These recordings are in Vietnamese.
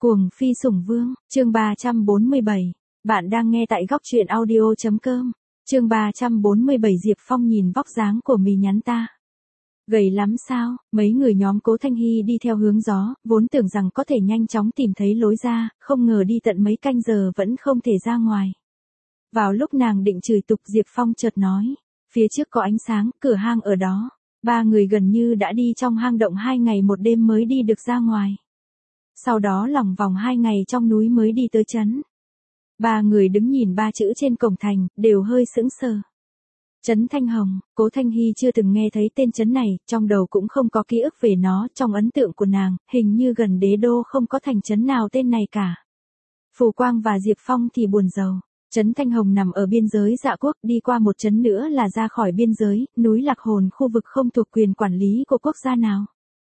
Cuồng phi sủng vương, chương 347. Bạn đang nghe tại góc truyện audio.com. Chương 347 Diệp Phong nhìn vóc dáng của mì nhắn ta. Gầy lắm sao? Mấy người nhóm Cố Thanh Hy đi theo hướng gió, vốn tưởng rằng có thể nhanh chóng tìm thấy lối ra, không ngờ đi tận mấy canh giờ vẫn không thể ra ngoài. Vào lúc nàng định chửi tục Diệp Phong chợt nói, phía trước có ánh sáng, cửa hang ở đó. Ba người gần như đã đi trong hang động 2 ngày 1 đêm mới đi được ra ngoài. Sau đó lòng vòng 2 ngày trong núi mới đi tới trấn. Ba người đứng nhìn 3 chữ trên cổng thành, đều hơi sững sờ. Trấn Thanh Hồng, Cố Thanh Hy chưa từng nghe thấy tên trấn này, trong đầu cũng không có ký ức về nó, trong ấn tượng của nàng, hình như gần đế đô không có thành trấn nào tên này cả. Phù Quang và Diệp Phong thì buồn rầu. Trấn Thanh Hồng nằm ở biên giới Dạ Quốc, đi qua một trấn nữa là ra khỏi biên giới, núi Lạc Hồn khu vực không thuộc quyền quản lý của quốc gia nào.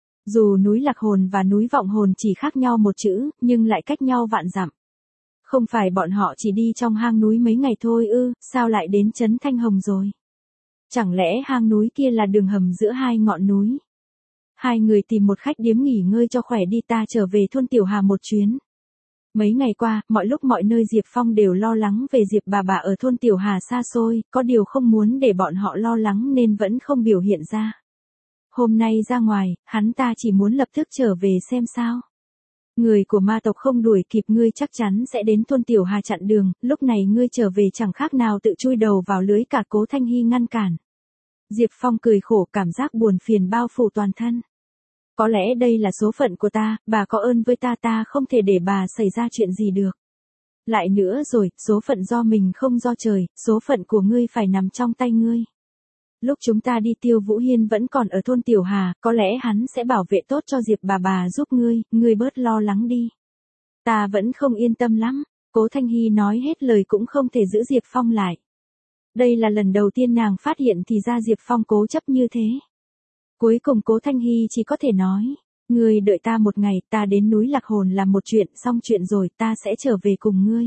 Dù núi Lạc Hồn và núi Vọng Hồn chỉ khác nhau một chữ, nhưng lại cách nhau vạn dặm. Không phải bọn họ chỉ đi trong hang núi mấy ngày thôi ư, sao lại đến trấn Thanh Hồng rồi? Chẳng lẽ hang núi kia là đường hầm giữa hai ngọn núi? Hai người tìm một khách điếm nghỉ ngơi cho khỏe đi, ta trở về thôn Tiểu Hà một chuyến. Mấy ngày qua, mọi lúc mọi nơi Diệp Phong đều lo lắng về Diệp bà ở thôn Tiểu Hà xa xôi, có điều không muốn để bọn họ lo lắng nên vẫn không biểu hiện ra. Hôm nay ra ngoài, hắn ta chỉ muốn lập tức trở về xem sao. Người của ma tộc không đuổi kịp ngươi chắc chắn sẽ đến thôn Tiểu Hà chặn đường, lúc này ngươi trở về chẳng khác nào tự chui đầu vào lưới cả. Cố Thanh Hy ngăn cản. Diệp Phong cười khổ, cảm giác buồn phiền bao phủ toàn thân. Có lẽ đây là số phận của ta, bà có ơn với ta, ta không thể để bà xảy ra chuyện gì được. Lại nữa rồi, số phận do mình không do trời, số phận của ngươi phải nằm trong tay ngươi. Lúc chúng ta đi Tiêu Vũ Hiên vẫn còn ở thôn Tiểu Hà, có lẽ hắn sẽ bảo vệ tốt cho Diệp bà giúp ngươi bớt lo lắng đi. Ta vẫn không yên tâm lắm. Cố Thanh Hy nói hết lời cũng không thể giữ Diệp Phong lại. Đây là lần đầu tiên nàng phát hiện thì ra Diệp Phong cố chấp như thế. Cuối cùng Cố Thanh Hy chỉ có thể nói, ngươi đợi ta một ngày, ta đến núi Lạc Hồn làm một chuyện, xong chuyện rồi ta sẽ trở về cùng ngươi.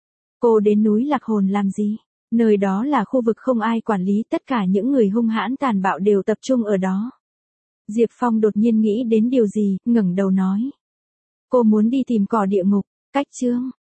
Cô đến núi Lạc Hồn làm gì? Nơi đó là khu vực không ai quản lý, tất cả những người hung hãn tàn bạo đều tập trung ở đó. Diệp Phong đột nhiên nghĩ đến điều gì, ngẩng đầu nói. Cô muốn đi tìm cỏ địa ngục, cách chương.